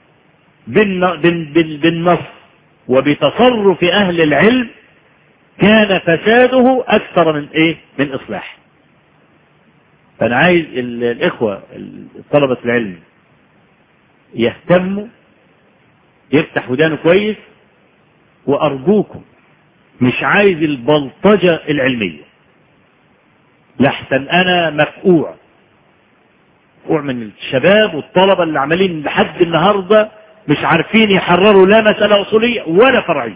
بالنص وبتصرف اهل العلم كان فساده اكثر من ايه من اصلاح. فانا عايز الاخوة طلبة العلم يهتموا، يفتح ودانه كويس، وارجوكم مش عايز البلطجة العلمية، لحسن انا مفقوع مفقوع من الشباب والطلبة اللي عمالين لحد النهاردة مش عارفين يحرروا لا مسألة اصولية ولا فرعية.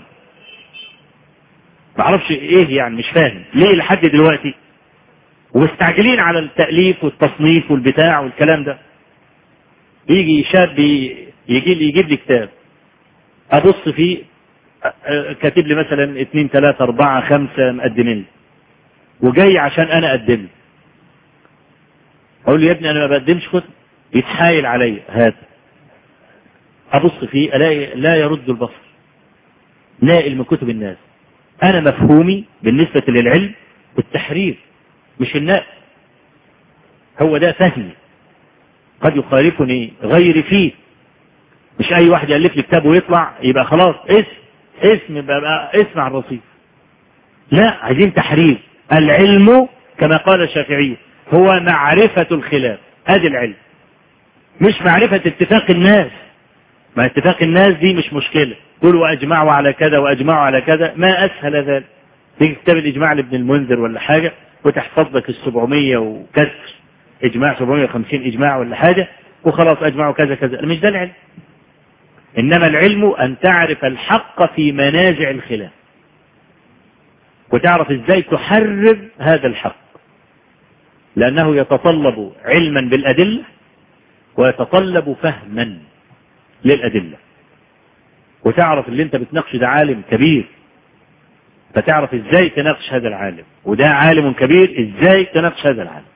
معرفش ايه يعني، مش فاهم ليه لحد دلوقتي، ومستعجلين على التأليف والتصنيف والبتاع والكلام ده. يجي شاب يجي لي يجيب لي كتاب ابص فيه، كاتب لي مثلا اتنين تلاتة اربعة خمسة مقدمين، وجاي عشان انا اقدم. اقول له يا ابني انا ما بقدمش كتب، يتحايل عليا هات. ابص فيه الاقي لا يرد البصر، نائل من كتب الناس. انا مفهومي بالنسبة للعلم والتحرير مش النائل، هو ده فهمي، قد يخالفني غيري فيه، مش اي واحد يألف لي كتاب ويطلع يبقى خلاص اسم اسم يبقى اسم على الرصيف. لا، عايزين تحرير. العلم كما قال الشافعي هو معرفة الخلاف، ادي العلم، مش معرفة اتفاق الناس. ما اتفاق الناس دي مش مشكلة، تقول واجمعوا على كذا واجمعوا على كذا، ما اسهل ذلك. تيجي كتاب الاجماع لابن المنذر ولا حاجة وتحفظ لك السبعمية وكسر اجماع، سبعمية وخمسين اجماع ولا حاجة، وخلاص اجمعوا كذا كذا. مش ده العلم. انما العلم ان تعرف الحق في منازع الخلاف، وتعرف ازاي تحرر هذا الحق، لانه يتطلب علما بالادلة ويتطلب فهما للادلة. وتعرف اللي انت بتناقش ده عالم كبير، فتعرف ازاي تناقش هذا العالم، وده عالم كبير ازاي تناقش هذا العالم.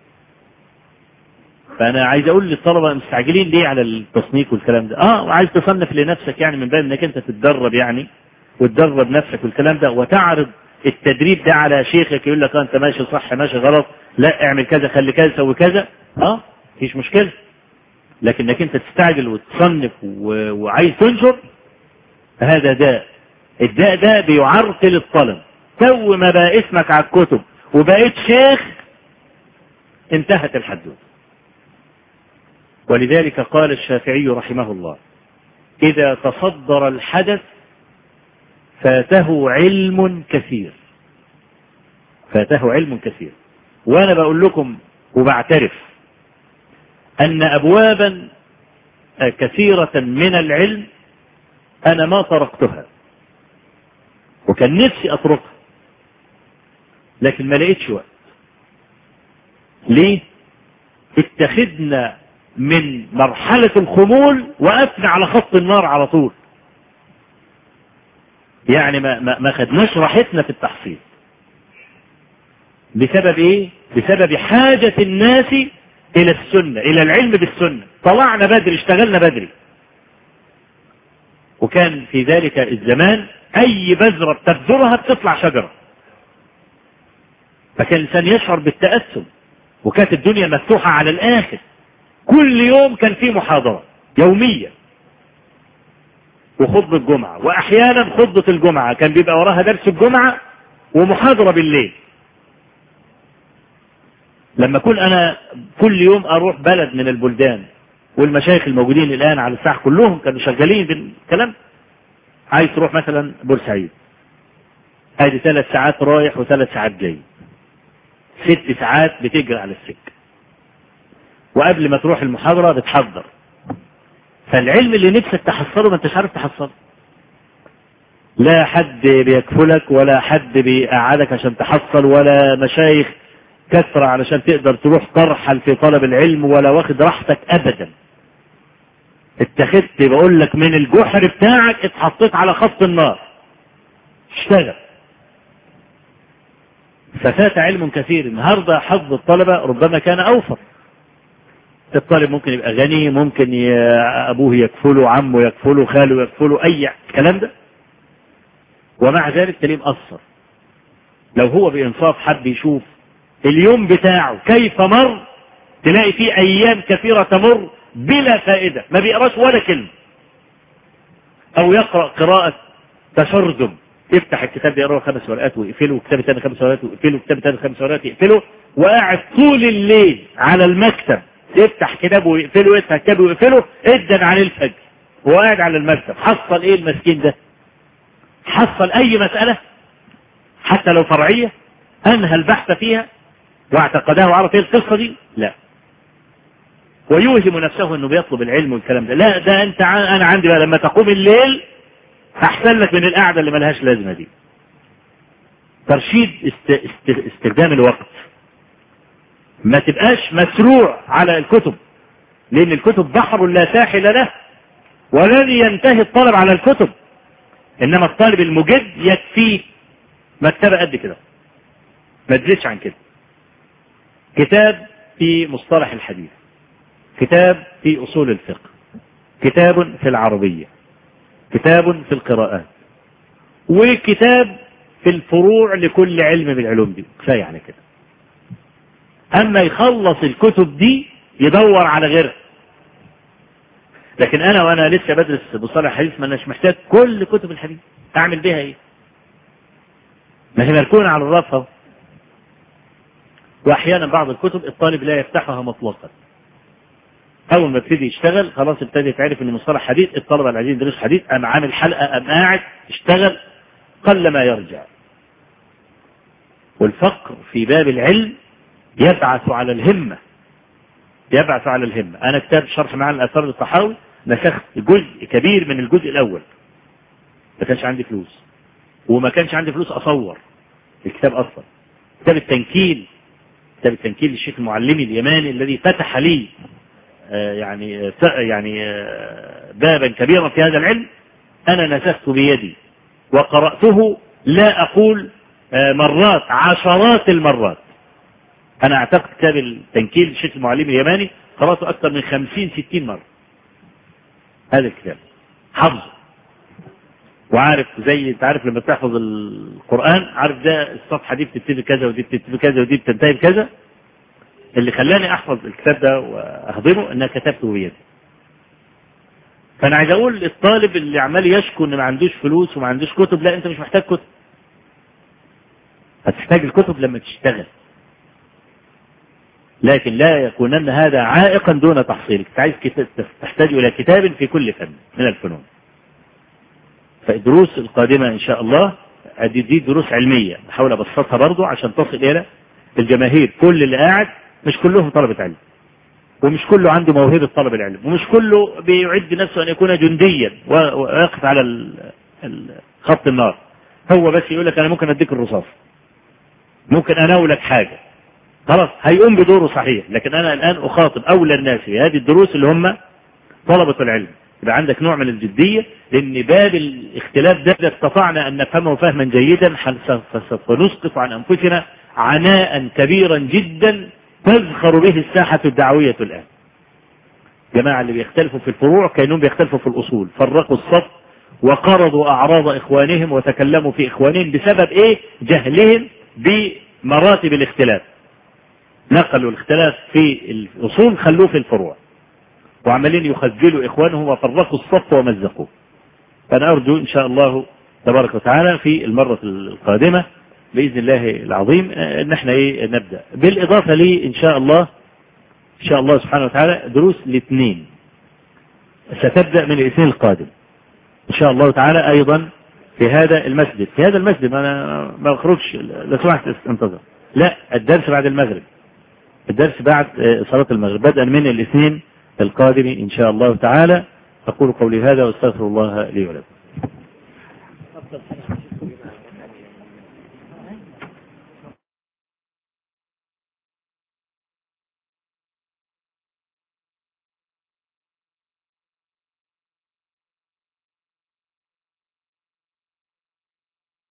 فانا عايز اقول للطلبه مستعجلين ليه على التصنيف والكلام ده؟ اه وعايز تصنف لنفسك يعني من باب انك انت تتدرب يعني وتدرب نفسك والكلام ده، وتعرض التدريب ده على شيخك يقول لك انت ماشي صح ماشي غلط، لا اعمل كذا خلي كذا سوي كذا، اه مفيش مشكله. لكنك انت تستعجل وتصنف و... وعايز تنشر، هذا داء. الداء ده بيعرقل الطلب. تو ما بقى اسمك على الكتب وبقيت شيخ، انتهت الحدوث. ولذلك قال الشافعي رحمه الله إذا تصدر الحدث فاته علم كثير، فاته علم كثير. وأنا بقول لكم وبعترف أن أبوابا كثيرة من العلم أنا ما طرقتها، وكان نفسي أطرقها لكن ما لقيتش وقت. ليه؟ اتخذنا من مرحلة الخمول وقفنا على خط النار على طول، يعني ما, ما, ما خدناش راحتنا في التحصيل. بسبب ايه؟ بسبب حاجة الناس الى السنة، الى العلم بالسنة. طلعنا بدري، اشتغلنا بدري. وكان في ذلك الزمان اي بذرة بتبذرها بتطلع شجرة، فكان الانسان يشعر بالتأثم، وكانت الدنيا مفتوحة على الاخر. كل يوم كان في محاضرة يومية وخطبة الجمعة، واحيانا خطبة الجمعة كان بيبقى وراها درس الجمعة ومحاضرة بالليل. لما كل انا كل يوم اروح بلد من البلدان، والمشايخ الموجودين الان على الساحة كلهم كانوا شغالين بالكلام، عايز تروح مثلا بورسعيد، ادي ثلاث ساعات رايح وثلاث ساعات جاي، ست ساعات بتجري على السكة، وقبل ما تروح المحاضرة بتحضر. فالعلم اللي نفسك تحصله ما انتش عارف تحصله، لا حد بيكفلك ولا حد بيقعدك عشان تحصل، ولا مشايخ كثرة علشان تقدر تروح ترحل في طلب العلم، ولا واخد راحتك ابدا. اتخذت بقول لك من الجحر بتاعك، اتحطيت على خط النار، اشتغل. ففات علم كثير. النهارده حظ الطلبة ربما كان اوفر. الطالب ممكن يبقى غني، ممكن ابوه يكفله، عمه يكفله، خاله يكفله، اي الكلام ده، ومع ذلك تلاقيه مقصر. لو هو بانصاف حب يشوف اليوم بتاعه كيف مر، تلاقي فيه ايام كثيرة تمر بلا فائدة، ما بيقراش ولا كلمة، او يقرأ قراءة تشرذم، يفتح الكتاب يقرأ خمس ورقات ويقفله، وكتاب تاني خمس ورقات ويقفله، وكتاب تاني خمس ورقات يقفله، وقاعد طول الليل على المكتب يفتح كتابه ويقفله، يفتح كتابه ويقفله، ادن عن الفجر وقاعد على المكتب. حصل ايه المسكين ده؟ حصل اي مسألة حتى لو فرعية انهى البحث فيها واعتقدها وعرف ايه القصة دي؟ لا. ويوهم نفسه انه بيطلب العلم والكلام ده. لا، ده انت ع... انا عندي بقى لما تقوم الليل احسن لك من القعدة اللي ملهاش لازمة دي. ترشيد است... است... استخدام الوقت. ما تبقاش مسروع على الكتب، لان الكتب بحر لا ساحل له، ولن ينتهي الطالب على الكتب. انما الطالب المجد يكفيه مكتبة قد كده، ما تزيدش عن كده. كتاب في مصطلح الحديث، كتاب في اصول الفقه، كتاب في العربية، كتاب في القراءات، وكتاب في الفروع لكل علم من العلوم دي، كفاية على كده. اما يخلص الكتب دي يدور على غيرها، لكن أنا وأنا لسه بدرس مصطلح الحديث ما أناش محتاج كل كتب الحديث، أعمل بها إيه؟ ما هي مركونة على الرف. وأحيانا بعض الكتب الطالب لا يفتحها مطلقا، أول ما ابتدي يشتغل خلاص ابتدي يتعرف إن مصطلح حديث، الطلبة اللي عايزين يدرسوا حديث أم عامل حلقة أم قاعد اشتغل قل ما يرجع. والفقر في باب العلم يبعث على الهمة، يبعث على الهمة. أنا كتاب شرح معاني الآثار للطحاوي نسخت جزء كبير من الجزء الأول، ما كانش عندي فلوس وما كانش عندي فلوس أصور الكتاب أصلا. كتاب التنكيل، كتاب التنكيل للشيخ المعلمي اليماني الذي فتح لي آه يعني آه يعني آه بابا كبيرا في هذا العلم، أنا نسخته بيدي وقرأته لا أقول آه مرات، عشرات المرات. أنا أعتقد كتاب التنكيل للشيخ المعلمي اليماني قرأته أكثر من خمسين ستين مرة. هذا الكتاب حفظه وعارف، زي انت عارف لما تحفظ القرآن عارف ده الصفحة دي بتبتدي كذا ودي بتبتدي كذا ودي بتنتهي بكذا. اللي خلاني احفظ الكتاب ده واهضمه ان كتبته بيدي. فانا عايز اقول للطالب اللي عمال يشكو ان ما عندوش فلوس وما عندوش كتب، لا انت مش محتاج كتب، هتحتاج الكتب لما تشتغل، لكن لا يكونن هذا عائقا دون تحصيلك. انت عايز تحتاج الى كتاب في كل فن من الفنون. فالدروس القادمة إن شاء الله دي, دي دروس علمية بحاول أبسطها برضو عشان تصل إلى الجماهير. كل اللي قاعد مش كلهم طلبة علم، ومش كله عنده موهبة طلب العلم، ومش كله بيعد نفسه أن يكون جنديا ويقف على خط النار. هو بس يقول لك أنا ممكن أديك الرصاص، ممكن أناولك حاجة، خلاص هيقوم بدوره صحيح. لكن أنا الآن أخاطب أولى الناس في هذه الدروس اللي هم طلبة العلم. يبقى عندك نوع من الجدية، لأن باب الاختلاف ده إذا استطعنا أن نفهمه فهما جيدا فسوف نسقط عن أنفسنا عناء كبيرا جدا تزخر به الساحة الدعوية الآن. جماعة اللي بيختلفوا في الفروع كانوا بيختلفوا في الأصول، فرقوا الصف وقرضوا أعراض إخوانهم وتكلموا في إخوانهم بسبب إيه؟ جهلهم بمراتب الاختلاف. نقلوا الاختلاف في الأصول خلوه في الفروع، وعمالين يخذلوا إخوانهم وفرقوا الصف ومزقوه. فأنا أرجو إن شاء الله تبارك وتعالى في المرة القادمة بإذن الله العظيم أن احنا إيه نبدأ. بالإضافة لي إن شاء الله إن شاء الله سبحانه وتعالى دروس الاثنين ستبدأ من الاثنين القادم إن شاء الله تعالى أيضا في هذا المسجد. في هذا المسجد أنا ما أخرجش لو سمحت انتظر، لا الدرس بعد المغرب، الدرس بعد صلاة المغرب بدءا من الاثنين القادم إن شاء الله تعالى. أقول قولي هذا واستغفر الله لي ولكم.